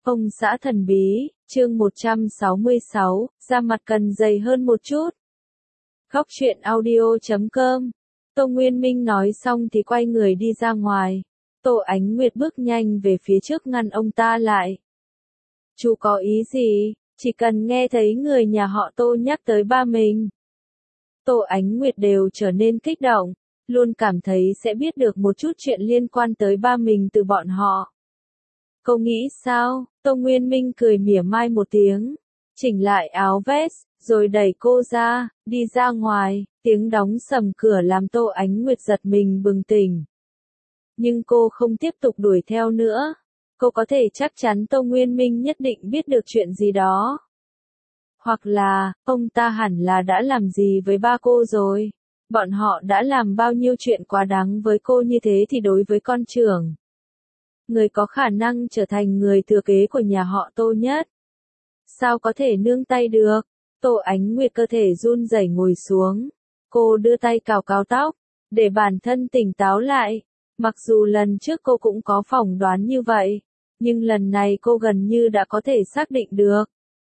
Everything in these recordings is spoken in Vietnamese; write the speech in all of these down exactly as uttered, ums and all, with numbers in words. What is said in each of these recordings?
Ông xã thần bí, chương một trăm sáu mươi sáu, da mặt cần dày hơn một chút. Góc truyện audio chấm com. Tô Nguyên Minh nói xong thì quay người đi ra ngoài. Tô Ánh Nguyệt bước nhanh về phía trước ngăn ông ta lại. Chú có ý gì? Chỉ cần nghe thấy người nhà họ Tô nhắc tới ba mình. Tô Ánh Nguyệt đều trở nên kích động, luôn cảm thấy sẽ biết được một chút chuyện liên quan tới ba mình từ bọn họ. Cô nghĩ sao? Tô Nguyên Minh cười mỉa mai một tiếng, chỉnh lại áo vest, rồi đẩy cô ra, đi ra ngoài, tiếng đóng sầm cửa làm Tô Ánh Nguyệt giật mình bừng tỉnh. Nhưng cô không tiếp tục đuổi theo nữa, cô có thể chắc chắn Tô Nguyên Minh nhất định biết được chuyện gì đó. Hoặc là, ông ta hẳn là đã làm gì với ba cô rồi. Bọn họ đã làm bao nhiêu chuyện quá đáng với cô như thế thì đối với con trưởng, người có khả năng trở thành người thừa kế của nhà họ Tô nhất, sao có thể nương tay được? Tô Ánh Nguyệt cơ thể run rẩy ngồi xuống. Cô đưa tay cào cào tóc, để bản thân tỉnh táo lại. Mặc dù lần trước cô cũng có phỏng đoán như vậy, nhưng lần này cô gần như đã có thể xác định được.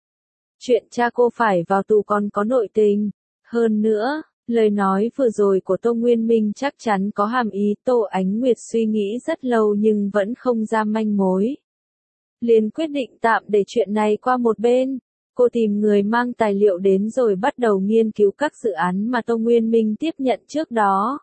Chuyện cha cô phải vào tù còn có nội tình. Hơn nữa, lời nói vừa rồi của Tô Nguyên Minh chắc chắn có hàm ý. Tô Ánh Nguyệt suy nghĩ rất lâu nhưng vẫn không ra manh mối. Liền quyết định tạm để chuyện này qua một bên. Cô tìm người mang tài liệu đến rồi bắt đầu nghiên cứu các dự án mà Tô Nguyên Minh tiếp nhận trước đó.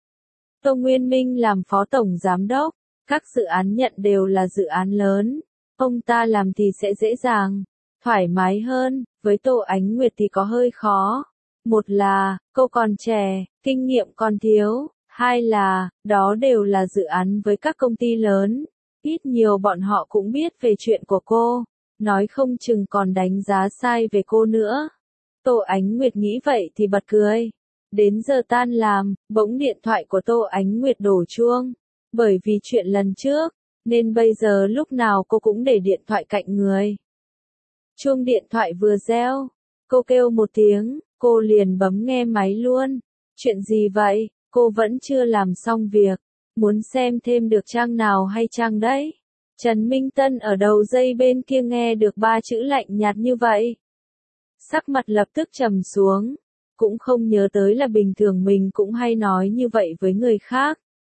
Tô Nguyên Minh làm phó tổng giám đốc, các dự án nhận đều là dự án lớn. Ông ta làm thì sẽ dễ dàng, thoải mái hơn, với Tô Ánh Nguyệt thì có hơi khó. Một là, cô còn trẻ, kinh nghiệm còn thiếu. Hai là, đó đều là dự án với các công ty lớn. Ít nhiều bọn họ cũng biết về chuyện của cô, nói không chừng còn đánh giá sai về cô nữa. Tô Ánh Nguyệt nghĩ vậy thì bật cười. Đến giờ tan làm, bỗng điện thoại của Tô Ánh Nguyệt đổ chuông. Bởi vì chuyện lần trước, nên bây giờ lúc nào cô cũng để điện thoại cạnh người. Chuông điện thoại vừa reo, cô kêu một tiếng, cô liền bấm nghe máy luôn. Chuyện gì vậy? Cô vẫn chưa làm xong việc. Muốn xem thêm được trang nào hay trang đấy? Trần Minh Tân ở đầu dây bên kia nghe được ba chữ lạnh nhạt như vậy. Sắc mặt lập tức trầm xuống. Cũng không nhớ tới là bình thường mình cũng hay nói như vậy với người khác.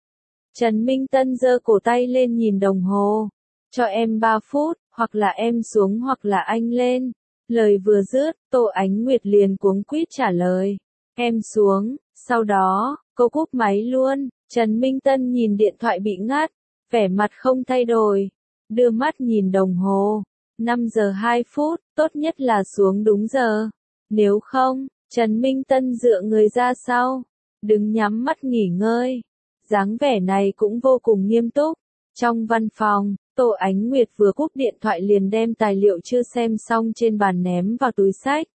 Trần Minh Tân giơ cổ tay lên nhìn đồng hồ. Cho em ba phút, hoặc là em xuống hoặc là anh lên. Lời vừa dứt, Tô Ánh Nguyệt liền cuống quýt trả lời. Em xuống, sau đó, cô cúp máy luôn. Trần Minh Tân nhìn điện thoại bị ngắt, vẻ mặt không thay đổi. Đưa mắt nhìn đồng hồ. năm giờ hai phút, tốt nhất là xuống đúng giờ. Nếu không, Trần Minh Tân dựa người ra sau, đứng nhắm mắt nghỉ ngơi. Dáng vẻ này cũng vô cùng nghiêm túc. Trong văn phòng, Tô Ánh Nguyệt vừa cúp điện thoại liền đem tài liệu chưa xem xong trên bàn ném vào túi xách.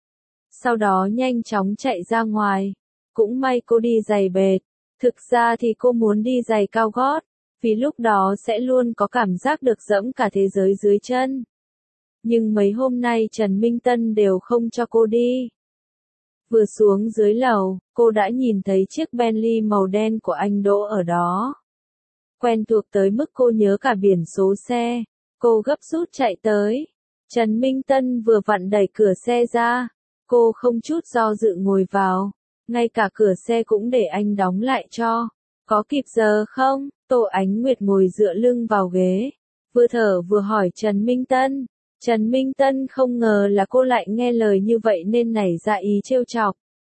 Sau đó nhanh chóng chạy ra ngoài. Cũng may cô đi giày bệt. Thực ra thì cô muốn đi giày cao gót, vì lúc đó sẽ luôn có cảm giác được dẫm cả thế giới dưới chân. Nhưng mấy hôm nay Trần Minh Tân đều không cho cô đi. Vừa xuống dưới lầu, cô đã nhìn thấy chiếc Bentley màu đen của anh đỗ ở đó. Quen thuộc tới mức cô nhớ cả biển số xe. Cô gấp rút chạy tới. Trần Minh Tân vừa vặn đẩy cửa xe ra. Cô không chút do dự ngồi vào. Ngay cả cửa xe cũng để anh đóng lại cho. Có kịp giờ không? Tô Ánh Nguyệt ngồi dựa lưng vào ghế, vừa thở vừa hỏi Trần Minh Tân. Trần Minh Tân không ngờ là cô lại nghe lời như vậy nên nảy ra ý trêu chọc.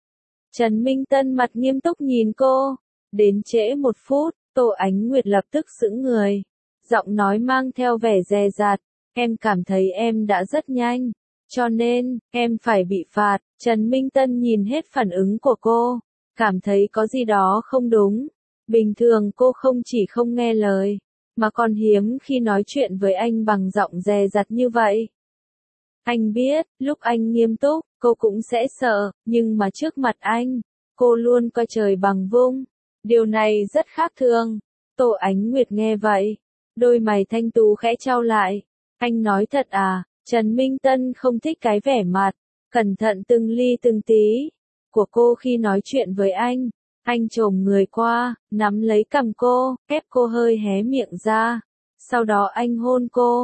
Trần Minh Tân mặt nghiêm túc nhìn cô. Đến trễ một phút, Tô Ánh Nguyệt lập tức sững người. Giọng nói mang theo vẻ dè dặt. Em cảm thấy em đã rất nhanh, cho nên, em phải bị phạt. Trần Minh Tân nhìn hết phản ứng của cô, cảm thấy có gì đó không đúng. Bình thường cô không chỉ không nghe lời, mà còn hiếm khi nói chuyện với anh bằng giọng dè dặt như vậy. Anh biết, lúc anh nghiêm túc, cô cũng sẽ sợ, nhưng mà trước mặt anh, cô luôn coi trời bằng vung. Điều này rất khác thường. Tô Ánh Nguyệt nghe vậy, đôi mày thanh tú khẽ chau lại. Anh nói thật à? Trần Minh Tân không thích cái vẻ mặt cẩn thận từng ly từng tí của cô khi nói chuyện với anh. Anh chồm người qua, nắm lấy cằm cô, ép cô hơi hé miệng ra. Sau đó anh hôn cô.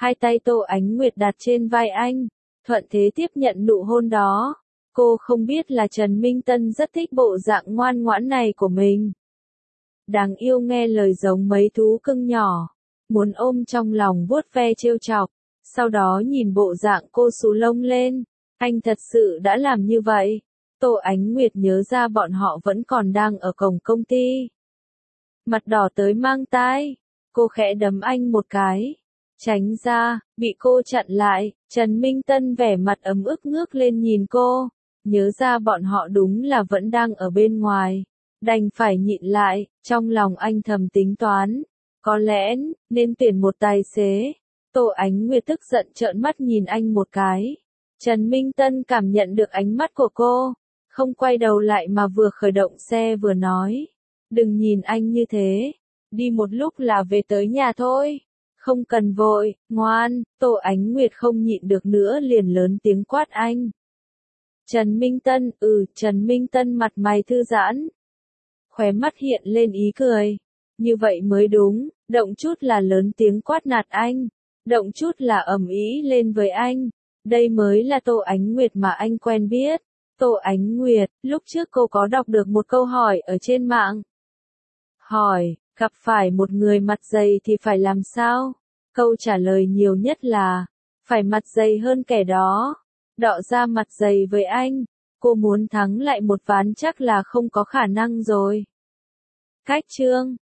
Hai tay Tô Ánh Nguyệt đặt trên vai anh, thuận thế tiếp nhận nụ hôn đó. Cô không biết là Trần Minh Tân rất thích bộ dạng ngoan ngoãn này của mình. Đáng yêu nghe lời giống mấy thú cưng nhỏ, muốn ôm trong lòng vuốt ve trêu chọc, sau đó nhìn bộ dạng cô xù lông lên. Anh thật sự đã làm như vậy. Tô Ánh Nguyệt nhớ ra bọn họ vẫn còn đang ở cổng công ty. Mặt đỏ tới mang tai, cô khẽ đấm anh một cái. Tránh ra, bị cô chặn lại, Trần Minh Tân vẻ mặt ấm ức ngước lên nhìn cô. Nhớ ra bọn họ đúng là vẫn đang ở bên ngoài. Đành phải nhịn lại, trong lòng anh thầm tính toán. Có lẽ, nên tuyển một tài xế. Tô Ánh Nguyệt tức giận trợn mắt nhìn anh một cái. Trần Minh Tân cảm nhận được ánh mắt của cô. Không quay đầu lại mà vừa khởi động xe vừa nói. Đừng nhìn anh như thế. Đi một lúc là về tới nhà thôi. Không cần vội, ngoan. Tô Ánh Nguyệt không nhịn được nữa liền lớn tiếng quát anh. Trần Minh Tân, ừ, Trần Minh Tân mặt mày thư giãn. Khóe mắt hiện lên ý cười. Như vậy mới đúng, động chút là lớn tiếng quát nạt anh. Động chút là ầm ĩ lên với anh. Đây mới là Tô Ánh Nguyệt mà anh quen biết. Tô Ánh Nguyệt, lúc trước cô có đọc được một câu hỏi ở trên mạng. Hỏi, gặp phải một người mặt dày thì phải làm sao? Câu trả lời nhiều nhất là, phải mặt dày hơn kẻ đó. Đọ ra mặt dày với anh, cô muốn thắng lại một ván chắc là không có khả năng rồi. Cách chương